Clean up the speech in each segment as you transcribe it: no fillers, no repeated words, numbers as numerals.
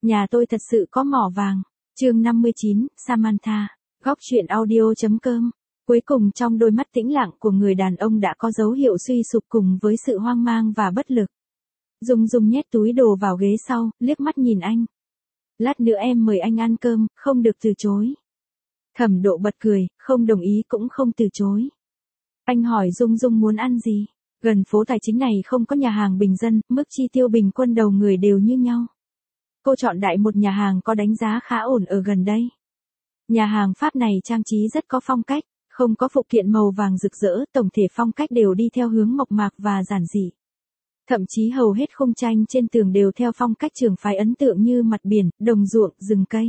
Nhà tôi thật sự có mỏ vàng. Chương 59, Samantha. Góc truyện audio.com. Cuối cùng trong đôi mắt tĩnh lặng của người đàn ông đã có dấu hiệu suy sụp cùng với sự hoang mang và bất lực. Dung Dung nhét túi đồ vào ghế sau, liếc mắt nhìn anh. Lát nữa em mời anh ăn cơm, không được từ chối. Thẩm Độ bật cười, không đồng ý cũng không từ chối. Anh hỏi Dung Dung muốn ăn gì? Gần phố tài chính này không có nhà hàng bình dân, mức chi tiêu bình quân đầu người đều như nhau. Cô chọn đại một nhà hàng có đánh giá khá ổn ở gần đây. Nhà hàng Pháp này trang trí rất có phong cách, không có phụ kiện màu vàng rực rỡ, tổng thể phong cách đều đi theo hướng mộc mạc và giản dị. Thậm chí hầu hết khung tranh trên tường đều theo phong cách trường phái ấn tượng như mặt biển, đồng ruộng, rừng cây.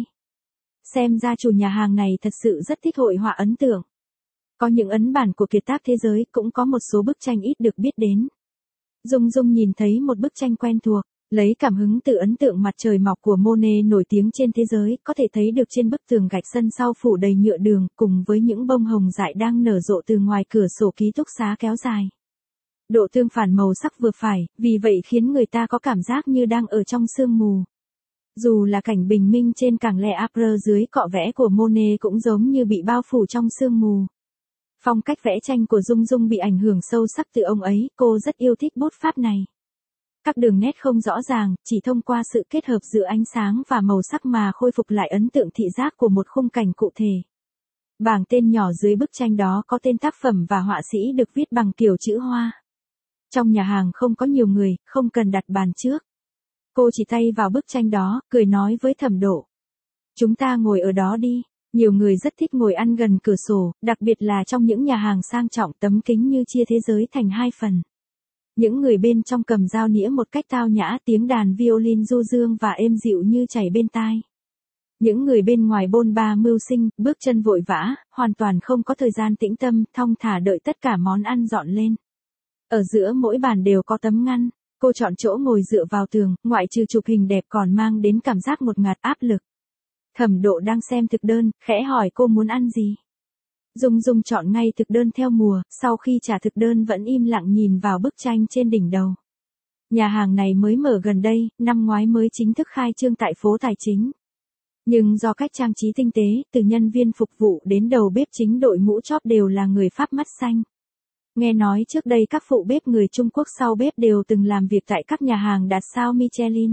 Xem ra chủ nhà hàng này thật sự rất thích hội họa ấn tượng. Có những ấn bản của kiệt tác thế giới, cũng có một số bức tranh ít được biết đến. Dung Dung nhìn thấy một bức tranh quen thuộc, lấy cảm hứng từ ấn tượng mặt trời mọc của Monet nổi tiếng trên thế giới, có thể thấy được trên bức tường gạch sân sau phủ đầy nhựa đường, cùng với những bông hồng dại đang nở rộ từ ngoài cửa sổ ký túc xá kéo dài. Độ tương phản màu sắc vừa phải, vì vậy khiến người ta có cảm giác như đang ở trong sương mù. Dù là cảnh bình minh trên cảng Le Havre dưới cọ vẽ của Monet cũng giống như bị bao phủ trong sương mù. Phong cách vẽ tranh của Dung Dung bị ảnh hưởng sâu sắc từ ông ấy, cô rất yêu thích bút pháp này. Các đường nét không rõ ràng, chỉ thông qua sự kết hợp giữa ánh sáng và màu sắc mà khôi phục lại ấn tượng thị giác của một khung cảnh cụ thể. Bảng tên nhỏ dưới bức tranh đó có tên tác phẩm và họa sĩ được viết bằng kiểu chữ hoa. Trong nhà hàng không có nhiều người, không cần đặt bàn trước. Cô chỉ tay vào bức tranh đó, cười nói với Thẩm Độ. Chúng ta ngồi ở đó đi. Nhiều người rất thích ngồi ăn gần cửa sổ, đặc biệt là trong những nhà hàng sang trọng, tấm kính như chia thế giới thành hai phần. Những người bên trong cầm dao nĩa một cách tao nhã, tiếng đàn violin du dương và êm dịu như chảy bên tai. Những người bên ngoài bôn ba mưu sinh, bước chân vội vã, hoàn toàn không có thời gian tĩnh tâm, thong thả đợi tất cả món ăn dọn lên. Ở giữa mỗi bàn đều có tấm ngăn, cô chọn chỗ ngồi dựa vào tường, ngoại trừ chụp hình đẹp còn mang đến cảm giác ngột ngạt áp lực. Thẩm Độ đang xem thực đơn, khẽ hỏi cô muốn ăn gì. Dung Dung chọn ngay thực đơn theo mùa, sau khi trả thực đơn vẫn im lặng nhìn vào bức tranh trên đỉnh đầu. Nhà hàng này mới mở gần đây, năm ngoái mới chính thức khai trương tại phố Tài Chính. Nhưng do cách trang trí tinh tế, từ nhân viên phục vụ đến đầu bếp chính đội mũ chóp đều là người Pháp mắt xanh. Nghe nói trước đây các phụ bếp người Trung Quốc sau bếp đều từng làm việc tại các nhà hàng đạt sao Michelin.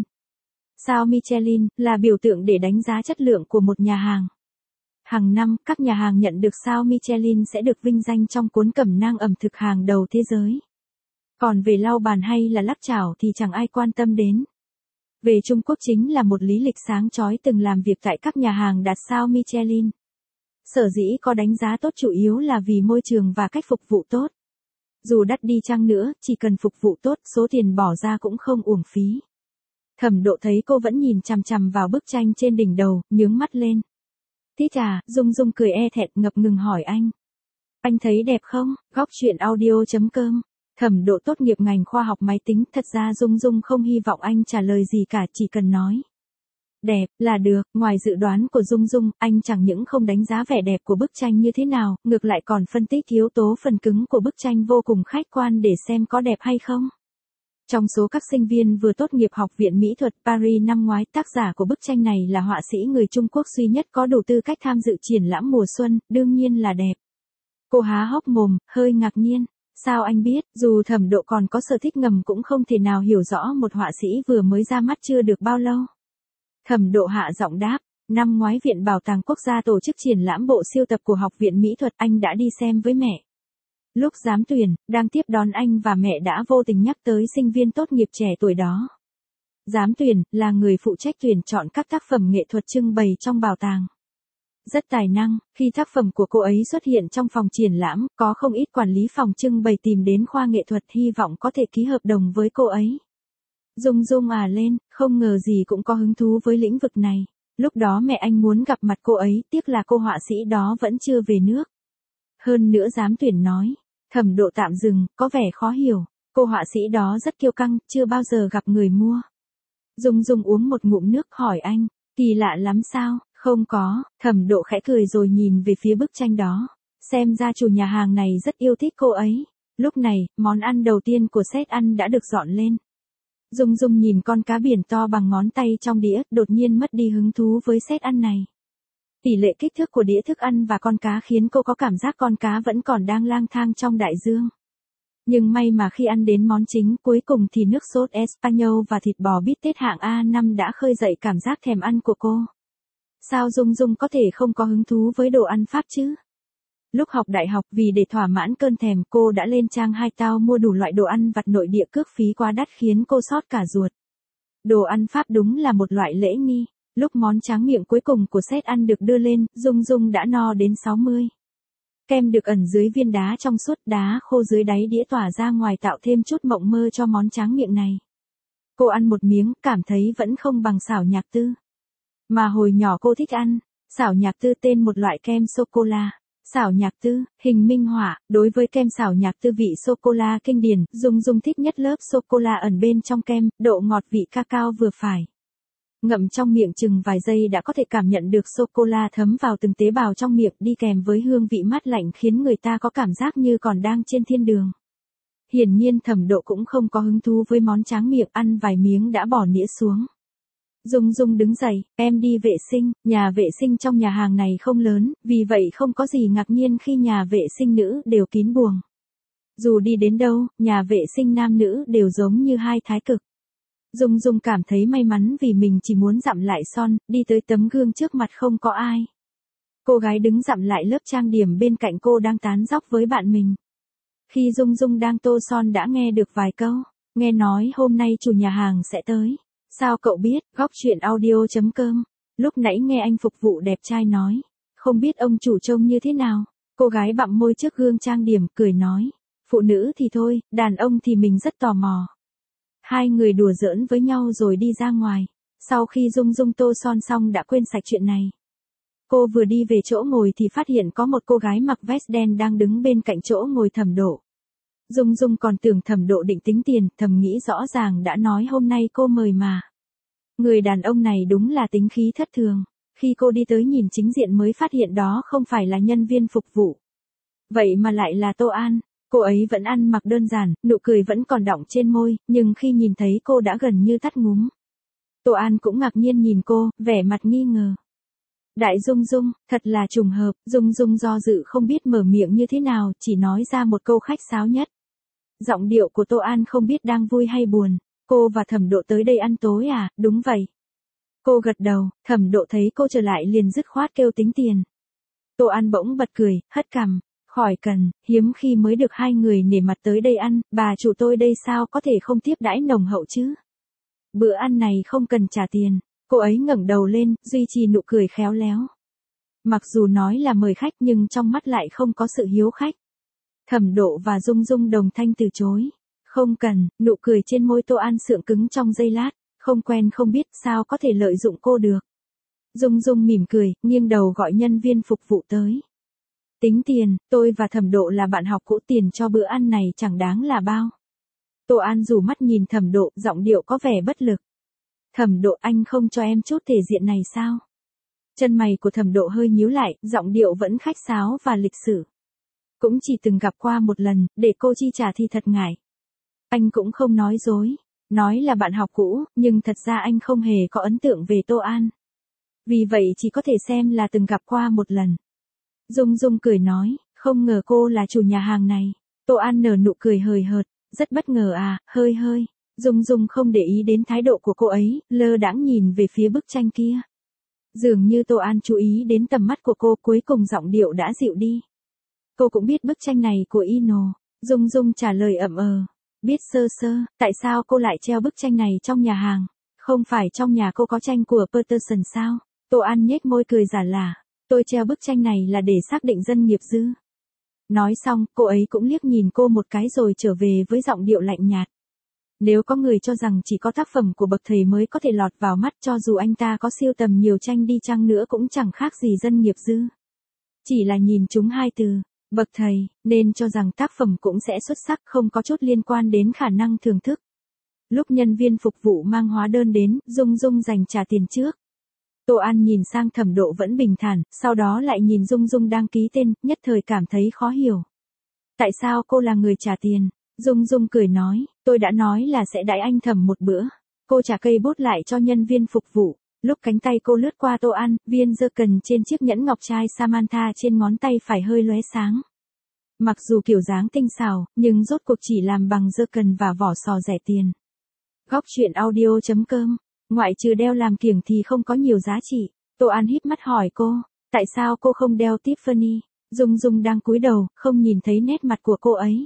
Sao Michelin là biểu tượng để đánh giá chất lượng của một nhà hàng. Hàng năm, các nhà hàng nhận được sao Michelin sẽ được vinh danh trong cuốn cẩm nang ẩm thực hàng đầu thế giới. Còn về lau bàn hay là lắc chảo thì chẳng ai quan tâm đến. Về Trung Quốc chính là một lý lịch sáng chói từng làm việc tại các nhà hàng đạt sao Michelin. Sở dĩ có đánh giá tốt chủ yếu là vì môi trường và cách phục vụ tốt. Dù đắt đi chăng nữa, chỉ cần phục vụ tốt, số tiền bỏ ra cũng không uổng phí. Thẩm Độ thấy cô vẫn nhìn chằm chằm vào bức tranh trên đỉnh đầu, nhướng mắt lên. Thích à, Dung Dung cười e thẹn ngập ngừng hỏi anh. Anh thấy đẹp không? Góc truyện audio.com. Thẩm Độ tốt nghiệp ngành khoa học máy tính, thật ra Dung Dung không hy vọng anh trả lời gì cả, chỉ cần nói. Đẹp, là được. Ngoài dự đoán của Dung Dung, anh chẳng những không đánh giá vẻ đẹp của bức tranh như thế nào, ngược lại còn phân tích yếu tố phần cứng của bức tranh vô cùng khách quan để xem có đẹp hay không. Trong số các sinh viên vừa tốt nghiệp Học viện Mỹ thuật Paris năm ngoái, tác giả của bức tranh này là họa sĩ người Trung Quốc duy nhất có đủ tư cách tham dự triển lãm mùa xuân, đương nhiên là đẹp. Cô há hốc mồm, hơi ngạc nhiên. Sao anh biết? Dù Thẩm Độ còn có sở thích ngầm cũng không thể nào hiểu rõ một họa sĩ vừa mới ra mắt chưa được bao lâu. Thẩm Độ hạ giọng đáp, năm ngoái Viện Bảo tàng Quốc gia tổ chức triển lãm bộ siêu tập của Học viện Mỹ thuật, anh đã đi xem với mẹ. Lúc giám tuyển, đang tiếp đón anh và mẹ đã vô tình nhắc tới sinh viên tốt nghiệp trẻ tuổi đó. Giám tuyển là người phụ trách tuyển chọn các tác phẩm nghệ thuật trưng bày trong bảo tàng. Rất tài năng, khi tác phẩm của cô ấy xuất hiện trong phòng triển lãm, có không ít quản lý phòng trưng bày tìm đến khoa nghệ thuật hy vọng có thể ký hợp đồng với cô ấy. Dung Dung à lên, không ngờ gì cũng có hứng thú với lĩnh vực này. Lúc đó mẹ anh muốn gặp mặt cô ấy, tiếc là cô họa sĩ đó vẫn chưa về nước. Hơn nữa giám tuyển nói. Thẩm Độ tạm dừng, có vẻ khó hiểu. Cô họa sĩ đó rất kiêu căng, chưa bao giờ gặp người mua. Dung Dung uống một ngụm nước hỏi anh, kỳ lạ lắm sao? Không có. Thẩm Độ khẽ cười rồi nhìn về phía bức tranh đó. Xem ra chủ nhà hàng này rất yêu thích cô ấy. Lúc này, món ăn đầu tiên của set ăn đã được dọn lên. Dung Dung nhìn con cá biển to bằng ngón tay trong đĩa, đột nhiên mất đi hứng thú với set ăn này. Tỷ lệ kích thước của đĩa thức ăn và con cá khiến cô có cảm giác con cá vẫn còn đang lang thang trong đại dương. Nhưng may mà khi ăn đến món chính cuối cùng thì nước sốt Espanol và thịt bò bít tết hạng A5 đã khơi dậy cảm giác thèm ăn của cô. Sao Dung Dung có thể không có hứng thú với đồ ăn Pháp chứ? Lúc học đại học vì để thỏa mãn cơn thèm cô đã lên trang Hai Tao mua đủ loại đồ ăn vặt nội địa cước phí quá đắt khiến cô xót cả ruột. Đồ ăn Pháp đúng là một loại lễ nghi. Lúc món tráng miệng cuối cùng của set ăn được đưa lên, Dung Dung đã no đến 60. Kem được ẩn dưới viên đá trong suốt, đá khô dưới đáy đĩa tỏa ra ngoài tạo thêm chút mộng mơ cho món tráng miệng này. Cô ăn một miếng, cảm thấy vẫn không bằng xảo nhạc tư. Mà hồi nhỏ cô thích ăn, xảo nhạc tư tên một loại kem sô-cô-la. Xảo nhạc tư, hình minh họa, đối với kem xảo nhạc tư vị sô-cô-la kinh điển, Dung Dung thích nhất lớp sô-cô-la ẩn bên trong kem, độ ngọt vị cacao vừa phải. Ngậm trong miệng chừng vài giây đã có thể cảm nhận được sô-cô-la thấm vào từng tế bào trong miệng đi kèm với hương vị mát lạnh khiến người ta có cảm giác như còn đang trên thiên đường. Hiển nhiên Thẩm Độ cũng không có hứng thú với món tráng miệng, ăn vài miếng đã bỏ nĩa xuống. Dung Dung đứng dậy, em đi vệ sinh, nhà vệ sinh trong nhà hàng này không lớn, vì vậy không có gì ngạc nhiên khi nhà vệ sinh nữ đều kín buồng. Dù đi đến đâu, nhà vệ sinh nam nữ đều giống như hai thái cực. Dung Dung cảm thấy may mắn vì mình chỉ muốn dặm lại son, đi tới tấm gương trước mặt không có ai. Cô gái đứng dặm lại lớp trang điểm bên cạnh cô đang tán dóc với bạn mình. Khi Dung Dung đang tô son đã nghe được vài câu, nghe nói hôm nay chủ nhà hàng sẽ tới. Sao cậu biết? Góc chuyện audio.com. Lúc nãy nghe anh phục vụ đẹp trai nói. Không biết ông chủ trông như thế nào? Cô gái bặm môi trước gương trang điểm, cười nói. Phụ nữ thì thôi, đàn ông thì mình rất tò mò. Hai người đùa giỡn với nhau rồi đi ra ngoài. Sau khi Dung Dung tô son xong đã quên sạch chuyện này. Cô vừa đi về chỗ ngồi thì phát hiện có một cô gái mặc vest đen đang đứng bên cạnh chỗ ngồi Thẩm Độ. Dung Dung còn tưởng Thẩm Độ định tính tiền, thầm nghĩ rõ ràng đã nói hôm nay cô mời mà. Người đàn ông này đúng là tính khí thất thường. Khi cô đi tới nhìn chính diện mới phát hiện đó không phải là nhân viên phục vụ. Vậy mà lại là Tô An. Cô ấy vẫn ăn mặc đơn giản, nụ cười vẫn còn đọng trên môi, nhưng khi nhìn thấy cô đã gần như tắt ngúm. Tô An cũng ngạc nhiên nhìn cô, vẻ mặt nghi ngờ. Đại Dung Dung, thật là trùng hợp, Dung Dung do dự không biết mở miệng như thế nào, chỉ nói ra một câu khách sáo nhất. Giọng điệu của Tô An không biết đang vui hay buồn. Cô và Thẩm Độ tới đây ăn tối à? Đúng vậy. Cô gật đầu, Thẩm Độ thấy cô trở lại liền dứt khoát kêu tính tiền. Tô An bỗng bật cười, hất cằm. Khỏi cần, hiếm khi mới được hai người nể mặt tới đây ăn, bà chủ tôi đây sao có thể không tiếp đãi nồng hậu chứ? Bữa ăn này không cần trả tiền. Cô ấy ngẩng đầu lên, duy trì nụ cười khéo léo. Mặc dù nói là mời khách nhưng trong mắt lại không có sự hiếu khách. Thẩm Độ và Dung Dung đồng thanh từ chối. Không cần, nụ cười trên môi Tô An sượng cứng trong giây lát, không quen không biết sao có thể lợi dụng cô được. Dung Dung mỉm cười, nghiêng đầu gọi nhân viên phục vụ tới. Tính tiền, tôi và Thẩm Độ là bạn học cũ, tiền cho bữa ăn này chẳng đáng là bao. Tô An rủ mắt nhìn Thẩm Độ, giọng điệu có vẻ bất lực. Thẩm Độ, anh không cho em chút thể diện này sao? Chân mày của Thẩm Độ hơi nhíu lại, giọng điệu vẫn khách sáo và lịch sự. Cũng chỉ từng gặp qua một lần, để cô chi trả thì thật ngại. Anh cũng không nói dối, nói là bạn học cũ, nhưng thật ra anh không hề có ấn tượng về Tô An. Vì vậy chỉ có thể xem là từng gặp qua một lần. Dung Dung cười nói, không ngờ cô là chủ nhà hàng này. Tô An nở nụ cười hời hợt, rất bất ngờ à, hơi hơi. Dung Dung không để ý đến thái độ của cô ấy, lơ đãng nhìn về phía bức tranh kia. Dường như Tô An chú ý đến tầm mắt của cô, cuối cùng giọng điệu đã dịu đi. Cô cũng biết bức tranh này của Ino. Dung Dung trả lời ậm biết sơ sơ, tại sao cô lại treo bức tranh này trong nhà hàng? Không phải trong nhà cô có tranh của Peterson sao? Tô An nhếch môi cười giả lả. Tôi treo bức tranh này là để xác định dân nghiệp dư. Nói xong, cô ấy cũng liếc nhìn cô một cái rồi trở về với giọng điệu lạnh nhạt. Nếu có người cho rằng chỉ có tác phẩm của bậc thầy mới có thể lọt vào mắt, cho dù anh ta có siêu tầm nhiều tranh đi chăng nữa cũng chẳng khác gì dân nghiệp dư. Chỉ là nhìn chúng hai từ, bậc thầy, nên cho rằng tác phẩm cũng sẽ xuất sắc, không có chút liên quan đến khả năng thưởng thức. Lúc nhân viên phục vụ mang hóa đơn đến, Dung Dung dành trả tiền trước. Tô An nhìn sang Thẩm Độ vẫn bình thản, sau đó lại nhìn Dung Dung đang ký tên, nhất thời cảm thấy khó hiểu. Tại sao cô là người trả tiền? Dung Dung cười nói, Tôi đã nói là sẽ đãi anh Thẩm một bữa. Cô trả cây bút lại cho nhân viên phục vụ. Lúc cánh tay cô lướt qua tô ăn, viên dơ cần trên chiếc nhẫn ngọc trai Samantha trên ngón tay phải hơi lóe sáng. Mặc dù kiểu dáng tinh xảo, nhưng rốt cuộc chỉ làm bằng dơ cần và vỏ sò rẻ tiền. Góc chuyện audio.com. Ngoại trừ đeo làm kiểng thì không có nhiều giá trị. Tô An híp mắt hỏi cô, tại sao cô không đeo Tiffany? Dung Dung đang cúi đầu, không nhìn thấy nét mặt của cô ấy.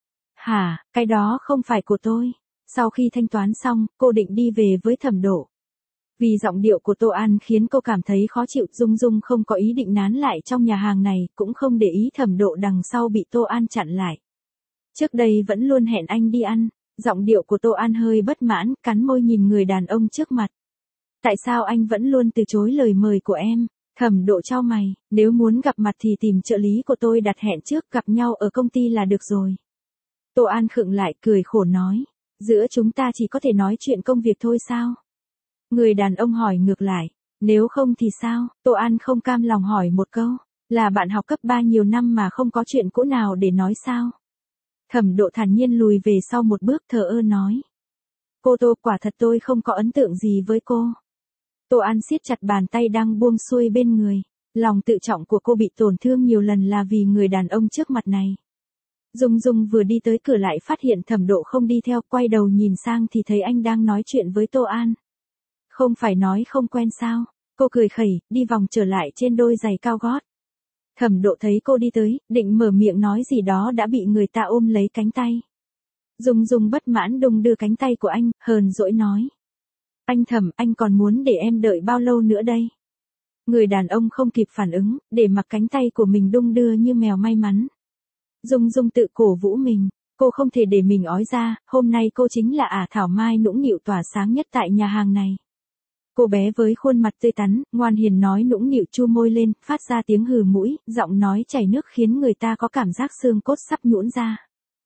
Hả, cái đó không phải của tôi. Sau khi thanh toán xong, cô định đi về với Thẩm Độ. Vì giọng điệu của Tô An khiến cô cảm thấy khó chịu, Dung Dung không có ý định nán lại trong nhà hàng này, cũng không để ý Thẩm Độ đằng sau bị Tô An chặn lại. Trước đây vẫn luôn hẹn anh đi ăn, giọng điệu của Tô An hơi bất mãn, cắn môi nhìn người đàn ông trước mặt. Tại sao anh vẫn luôn từ chối lời mời của em? Thẩm Độ chau mày, nếu muốn gặp mặt thì tìm trợ lý của tôi đặt hẹn trước, gặp nhau ở công ty là được rồi. Tô An khựng lại cười khổ nói, giữa chúng ta chỉ có thể nói chuyện công việc thôi sao? Người đàn ông hỏi ngược lại, nếu không thì sao? Tô An không cam lòng hỏi một câu, là bạn học cấp 3 nhiều năm mà không có chuyện cũ nào để nói sao? Thẩm Độ thản nhiên lùi về sau một bước, thờ ơ nói. Cô Tô, quả thật tôi không có ấn tượng gì với cô. Tô An siết chặt bàn tay đang buông xuôi bên người, lòng tự trọng của cô bị tổn thương nhiều lần là vì người đàn ông trước mặt này. Dung Dung vừa đi tới cửa lại phát hiện Thẩm Độ không đi theo, quay đầu nhìn sang thì thấy anh đang nói chuyện với Tô An. Không phải nói không quen sao? Cô cười khẩy, đi vòng trở lại trên đôi giày cao gót. Thẩm Độ thấy cô đi tới, định mở miệng nói gì đó đã bị người ta ôm lấy cánh tay. Dung Dung bất mãn đung đưa cánh tay của anh, hờn dỗi nói. Anh Thẩm, anh còn muốn để em đợi bao lâu nữa đây? Người đàn ông không kịp phản ứng, để mặc cánh tay của mình đung đưa như mèo may mắn. Dung Dung tự cổ vũ mình, cô không thể để mình ói ra, hôm nay cô chính là ả thảo mai nũng nịu tỏa sáng nhất tại nhà hàng này. Cô bé với khuôn mặt tươi tắn, ngoan hiền nói nũng nịu chu môi lên, phát ra tiếng hừ mũi, giọng nói chảy nước khiến người ta có cảm giác xương cốt sắp nhũn ra.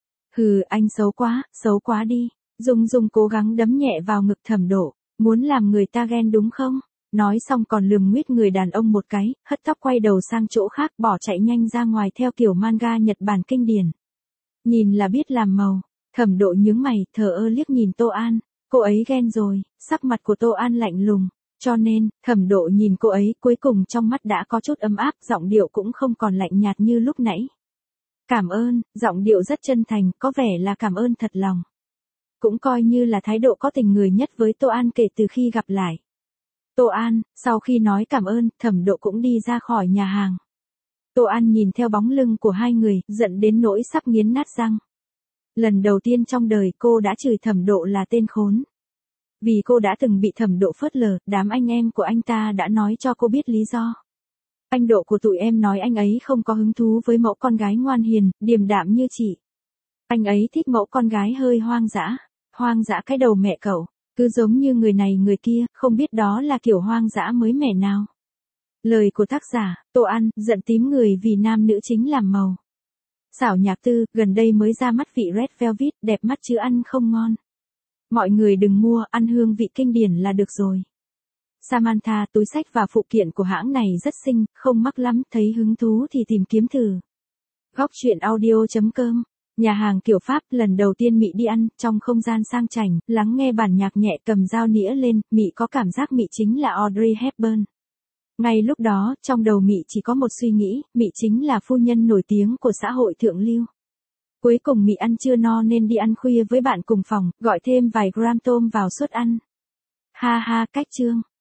Hừ, anh xấu quá đi. Dung Dung cố gắng đấm nhẹ vào ngực Thẩm Độ, muốn làm người ta ghen đúng không? Nói xong còn lườm nguýt người đàn ông một cái, hất tóc quay đầu sang chỗ khác, bỏ chạy nhanh ra ngoài theo kiểu manga Nhật Bản kinh điển. Nhìn là biết làm màu. Thẩm Độ nhướng mày, thờ ơ liếc nhìn Tô An. Cô ấy ghen rồi, sắc mặt của Tô An lạnh lùng. Cho nên, Thẩm Độ nhìn cô ấy, cuối cùng trong mắt đã có chút ấm áp, giọng điệu cũng không còn lạnh nhạt như lúc nãy. Cảm ơn, giọng điệu rất chân thành, có vẻ là cảm ơn thật lòng. Cũng coi như là thái độ có tình người nhất với Tô An kể từ khi gặp lại. Tô An, sau khi nói cảm ơn, Thẩm Độ cũng đi ra khỏi nhà hàng. Tô An nhìn theo bóng lưng của hai người, giận đến nỗi sắp nghiến nát răng. Lần đầu tiên trong đời cô đã chửi Thẩm Độ là tên khốn. Vì cô đã từng bị Thẩm Độ phớt lờ, đám anh em của anh ta đã nói cho cô biết lý do. Anh Độ của tụi em nói anh ấy không có hứng thú với mẫu con gái ngoan hiền, điềm đạm như chị. Anh ấy thích mẫu con gái hơi hoang dã cái đầu mẹ cậu, cứ giống như người này người kia, không biết đó là kiểu hoang dã mới mẻ nào. Lời của tác giả, Tô An, giận tím người vì nam nữ chính làm màu. Xảo Nhạc Tư, gần đây mới ra mắt vị Red Velvet, đẹp mắt chứ ăn không ngon. Mọi người đừng mua, ăn hương vị kinh điển là được rồi. Samantha, túi xách và phụ kiện của hãng này rất xinh, không mắc lắm, thấy hứng thú thì tìm kiếm thử. Góc chuyện audio.com. Nhà hàng kiểu Pháp, lần đầu tiên Mị đi ăn, trong không gian sang chảnh, lắng nghe bản nhạc nhẹ, cầm dao nĩa lên, Mị có cảm giác Mị chính là Audrey Hepburn. Ngay lúc đó, trong đầu Mị chỉ có một suy nghĩ, Mị chính là phu nhân nổi tiếng của xã hội thượng lưu. Cuối cùng Mị ăn chưa no nên đi ăn khuya với bạn cùng phòng, gọi thêm vài gram tôm vào suất ăn. Ha ha, cách chương.